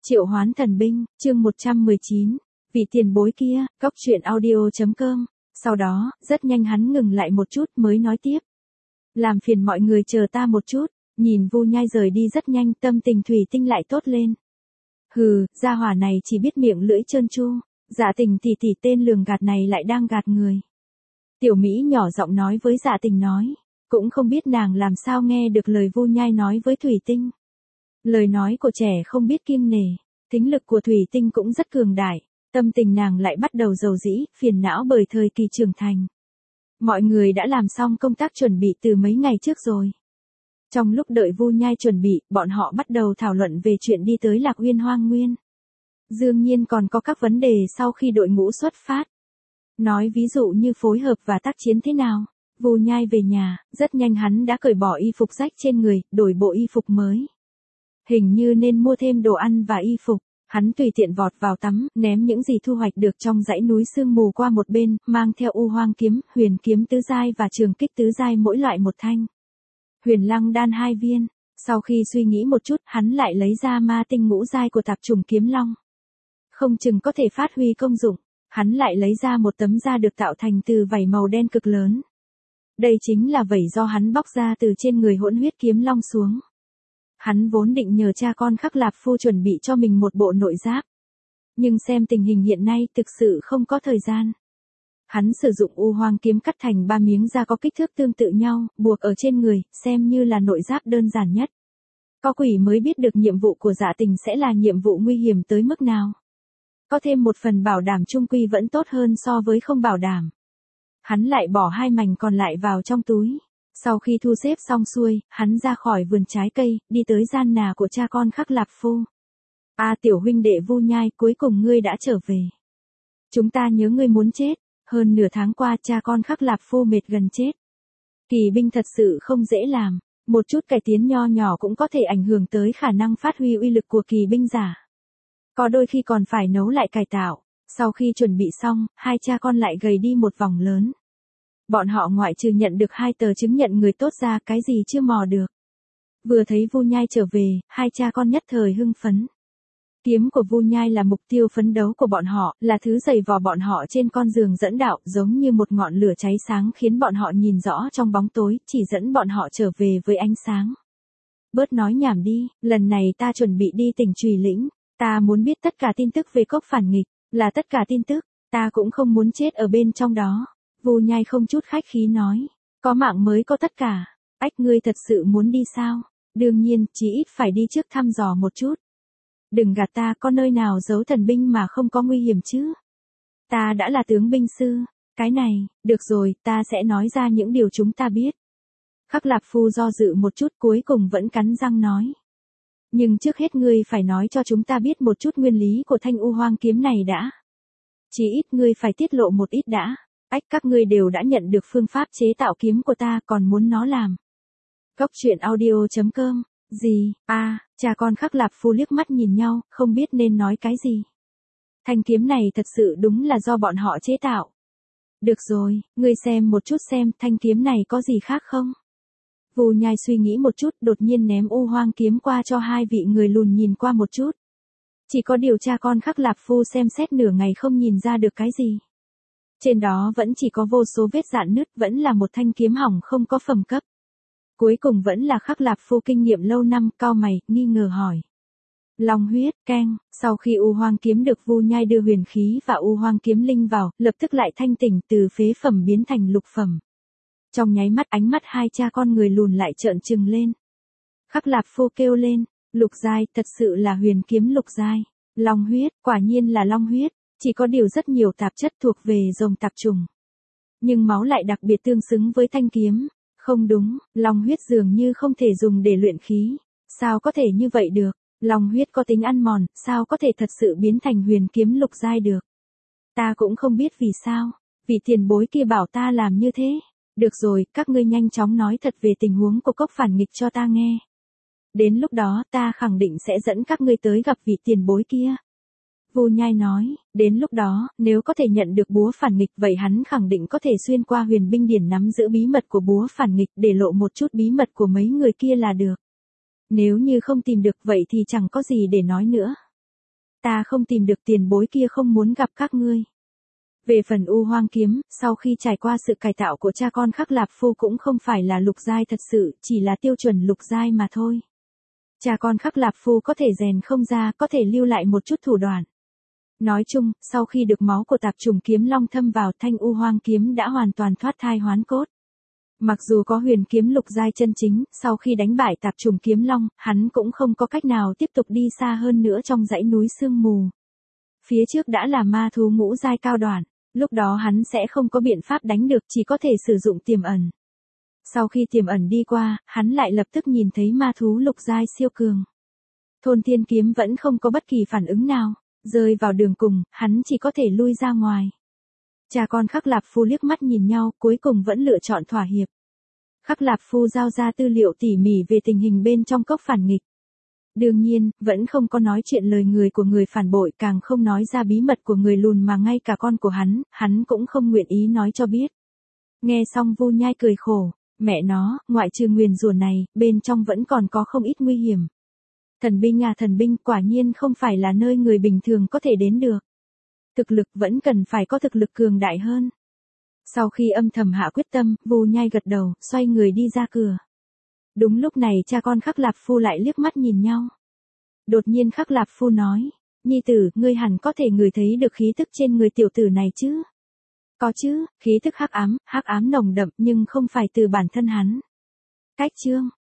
Triệu Hoán Thần Binh, chương 119. Vị tiền bối kia, Cóc Truyện Audio.com. Sau đó, rất nhanh hắn ngừng lại một chút mới nói tiếp. Làm phiền mọi người chờ ta một chút, nhìn Vu Nhai rời đi rất nhanh, tâm tình Thủy Tinh lại tốt lên. Hừ, gia hỏa này chỉ biết miệng lưỡi trơn tru, Dạ Tình tỷ tỷ tên lường gạt này lại đang gạt người. Tiểu Mỹ nhỏ giọng nói với Dạ Tình nói, cũng không biết nàng làm sao nghe được lời Vu Nhai nói với Thủy Tinh. Lời nói của trẻ không biết kiêng nể, tính lực của Thủy Tinh cũng rất cường đại, tâm tình nàng lại bắt đầu rầu rĩ, phiền não bởi thời kỳ trưởng thành. Mọi người đã làm xong công tác chuẩn bị từ mấy ngày trước rồi. Trong lúc đợi Vu Nhai chuẩn bị, bọn họ bắt đầu thảo luận về chuyện đi tới Lạc Uyên Hoang Nguyên. Đương nhiên còn có các vấn đề sau khi đội ngũ xuất phát. Nói ví dụ như phối hợp và tác chiến thế nào. Vu Nhai về nhà, rất nhanh hắn đã cởi bỏ y phục rách trên người, đổi bộ y phục mới. Hình như nên mua thêm đồ ăn và y phục. Hắn tùy tiện vọt vào tắm, ném những gì thu hoạch được trong dãy núi sương mù qua một bên, mang theo U Hoang kiếm, huyền kiếm tứ giai và trường kích tứ giai mỗi loại một thanh. Huyền lăng đan 2 viên. Sau khi suy nghĩ một chút, hắn lại lấy ra ma tinh ngũ giai của tạp trùng kiếm long. Không chừng có thể phát huy công dụng. Hắn lại lấy ra một tấm da được tạo thành từ vảy màu đen cực lớn. Đây chính là vảy do hắn bóc ra từ trên người hỗn huyết kiếm long xuống. Hắn vốn định nhờ cha con Khắc Lạp Phu chuẩn bị cho mình một bộ nội giáp. Nhưng xem tình hình hiện nay thực sự không có thời gian. Hắn sử dụng U Hoang kiếm cắt thành 3 miếng da có kích thước tương tự nhau, buộc ở trên người, xem như là nội giáp đơn giản nhất. Có quỷ mới biết được nhiệm vụ của Dạ Tình sẽ là nhiệm vụ nguy hiểm tới mức nào. Có thêm một phần bảo đảm chung quy vẫn tốt hơn so với không bảo đảm. Hắn lại bỏ 2 mảnh còn lại vào trong túi. Sau khi thu xếp xong xuôi, hắn ra khỏi vườn trái cây, đi tới gian nhà của cha con Khắc Lạp Phu. Tiểu huynh đệ Vu Nhai, cuối cùng ngươi đã trở về. Chúng ta nhớ ngươi muốn chết, hơn nửa tháng qua cha con Khắc Lạp Phu mệt gần chết. Kỳ binh thật sự không dễ làm, một chút cải tiến nho nhỏ cũng có thể ảnh hưởng tới khả năng phát huy uy lực của kỳ binh giả. Có đôi khi còn phải nấu lại cải tạo, sau khi chuẩn bị xong, hai cha con lại gầy đi một vòng lớn. Bọn họ ngoại trừ nhận được 2 tờ chứng nhận người tốt ra cái gì chưa mò được. Vừa thấy Vu Nhai trở về, hai cha con nhất thời hưng phấn. Kiếm của Vu Nhai là mục tiêu phấn đấu của bọn họ, là thứ giày vò bọn họ trên con đường dẫn đạo, giống như một ngọn lửa cháy sáng khiến bọn họ nhìn rõ trong bóng tối, chỉ dẫn bọn họ trở về với ánh sáng. Bớt nói nhảm đi, lần này ta chuẩn bị đi tỉnh Trùy Lĩnh, ta muốn biết tất cả tin tức về Cốc Phản Nghịch, là tất cả tin tức, ta cũng không muốn chết ở bên trong đó. Vu Nhai không chút khách khí nói, có mạng mới có tất cả. Ách, ngươi thật sự muốn đi sao? Đương nhiên, chí ít phải đi trước thăm dò một chút. Đừng gạt ta, có nơi nào giấu thần binh mà không có nguy hiểm chứ? Ta đã là tướng binh sư. Cái này, được rồi, ta sẽ nói ra những điều chúng ta biết. Khắc Lạp Phu do dự một chút cuối cùng vẫn cắn răng nói. Nhưng trước hết ngươi phải nói cho chúng ta biết một chút nguyên lý của thanh U Hoang kiếm này đã. Chí ít ngươi phải tiết lộ một ít đã. Ách, các ngươi đều đã nhận được phương pháp chế tạo kiếm của ta, còn muốn nó làm. Cóc Truyện Audio.com. Gì? Cha con Khắc Lạp Phu liếc mắt nhìn nhau, không biết nên nói cái gì. Thanh kiếm này thật sự đúng là do bọn họ chế tạo. Được rồi, ngươi xem một chút xem thanh kiếm này có gì khác không? Vu Nhai suy nghĩ một chút, đột nhiên ném U Hoang kiếm qua cho 2 vị người lùn nhìn qua một chút. Chỉ có điều cha con Khắc Lạp Phu xem xét nửa ngày không nhìn ra được cái gì. Trên đó vẫn chỉ có vô số vết rạn nứt, vẫn là một thanh kiếm hỏng không có phẩm cấp. Cuối cùng vẫn là Khắc Lạp Phu kinh nghiệm lâu năm, cau mày, nghi ngờ hỏi. Long huyết, keng, sau khi U Hoang kiếm được Vu Nhai đưa huyền khí và U Hoang kiếm linh vào, lập tức lại thanh tỉnh, từ phế phẩm biến thành lục phẩm. Trong nháy mắt ánh mắt hai cha con người lùn lại trợn trừng lên. Khắc Lạp Phu kêu lên, lục giai, thật sự là huyền kiếm lục giai. Long huyết, quả nhiên là long huyết. Chỉ có điều rất nhiều tạp chất thuộc về rồng tạp trùng. Nhưng máu lại đặc biệt tương xứng với thanh kiếm. Không đúng, long huyết dường như không thể dùng để luyện khí. Sao có thể như vậy được? Long huyết có tính ăn mòn, sao có thể thật sự biến thành huyền kiếm lục giai được? Ta cũng không biết vì sao. Vị tiền bối kia bảo ta làm như thế. Được rồi, các ngươi nhanh chóng nói thật về tình huống của Cốc Phản Nghịch cho ta nghe. Đến lúc đó ta khẳng định sẽ dẫn các ngươi tới gặp vị tiền bối kia. Vu Nhai nói, đến lúc đó, nếu có thể nhận được búa phản nghịch vậy hắn khẳng định có thể xuyên qua huyền binh điển nắm giữ bí mật của búa phản nghịch để lộ một chút bí mật của mấy người kia là được. Nếu như không tìm được vậy thì chẳng có gì để nói nữa. ta không tìm được tiền bối kia không muốn gặp các ngươi. Về phần U Hoang kiếm, sau khi trải qua sự cải tạo của cha con Khắc Lạp Phu cũng không phải là lục giai thật sự, chỉ là tiêu chuẩn lục giai mà thôi. Cha con Khắc Lạp Phu có thể rèn không ra, có thể lưu lại một chút thủ đoạn. Nói chung, sau khi được máu của tạp trùng kiếm long thâm vào, thanh U Hoang kiếm đã hoàn toàn thoát thai hoán cốt. Mặc dù có huyền kiếm lục giai chân chính, sau khi đánh bại tạp trùng kiếm long, hắn cũng không có cách nào tiếp tục đi xa hơn nữa trong dãy núi sương mù. Phía trước đã là ma thú ngũ giai cao đoạn, lúc đó hắn sẽ không có biện pháp đánh được, chỉ có thể sử dụng tiềm ẩn. Sau khi tiềm ẩn đi qua, hắn lại lập tức nhìn thấy ma thú lục giai siêu cường. Thôn Thiên kiếm vẫn không có bất kỳ phản ứng nào, rơi vào đường cùng, hắn chỉ có thể lui ra ngoài. Cha con Khắc Lạp Phu liếc mắt nhìn nhau, cuối cùng vẫn lựa chọn thỏa hiệp. Khắc Lạp Phu giao ra tư liệu tỉ mỉ về tình hình bên trong cốc phản nghịch. Đương nhiên, vẫn không có nói chuyện lời người của người phản bội, càng không nói ra bí mật của người lùn mà ngay cả con của hắn cũng không nguyện ý nói cho biết. Nghe xong Vu Nhai cười khổ, mẹ nó, ngoại trừ nguyền rủa này, bên trong vẫn còn có không ít nguy hiểm. Thần binh à, thần binh quả nhiên không phải là nơi người bình thường có thể đến được. Thực lực vẫn cần phải có thực lực cường đại hơn. Sau khi âm thầm hạ quyết tâm, Vu Nhai gật đầu, xoay người đi ra cửa. Đúng lúc này cha con Khắc Lạp Phu lại liếc mắt nhìn nhau. Đột nhiên Khắc Lạp Phu nói, nhi tử, ngươi hẳn có thể ngửi thấy được khí tức trên người tiểu tử này chứ? Có chứ, khí tức hắc ám nồng đậm nhưng không phải từ bản thân hắn. Cách chương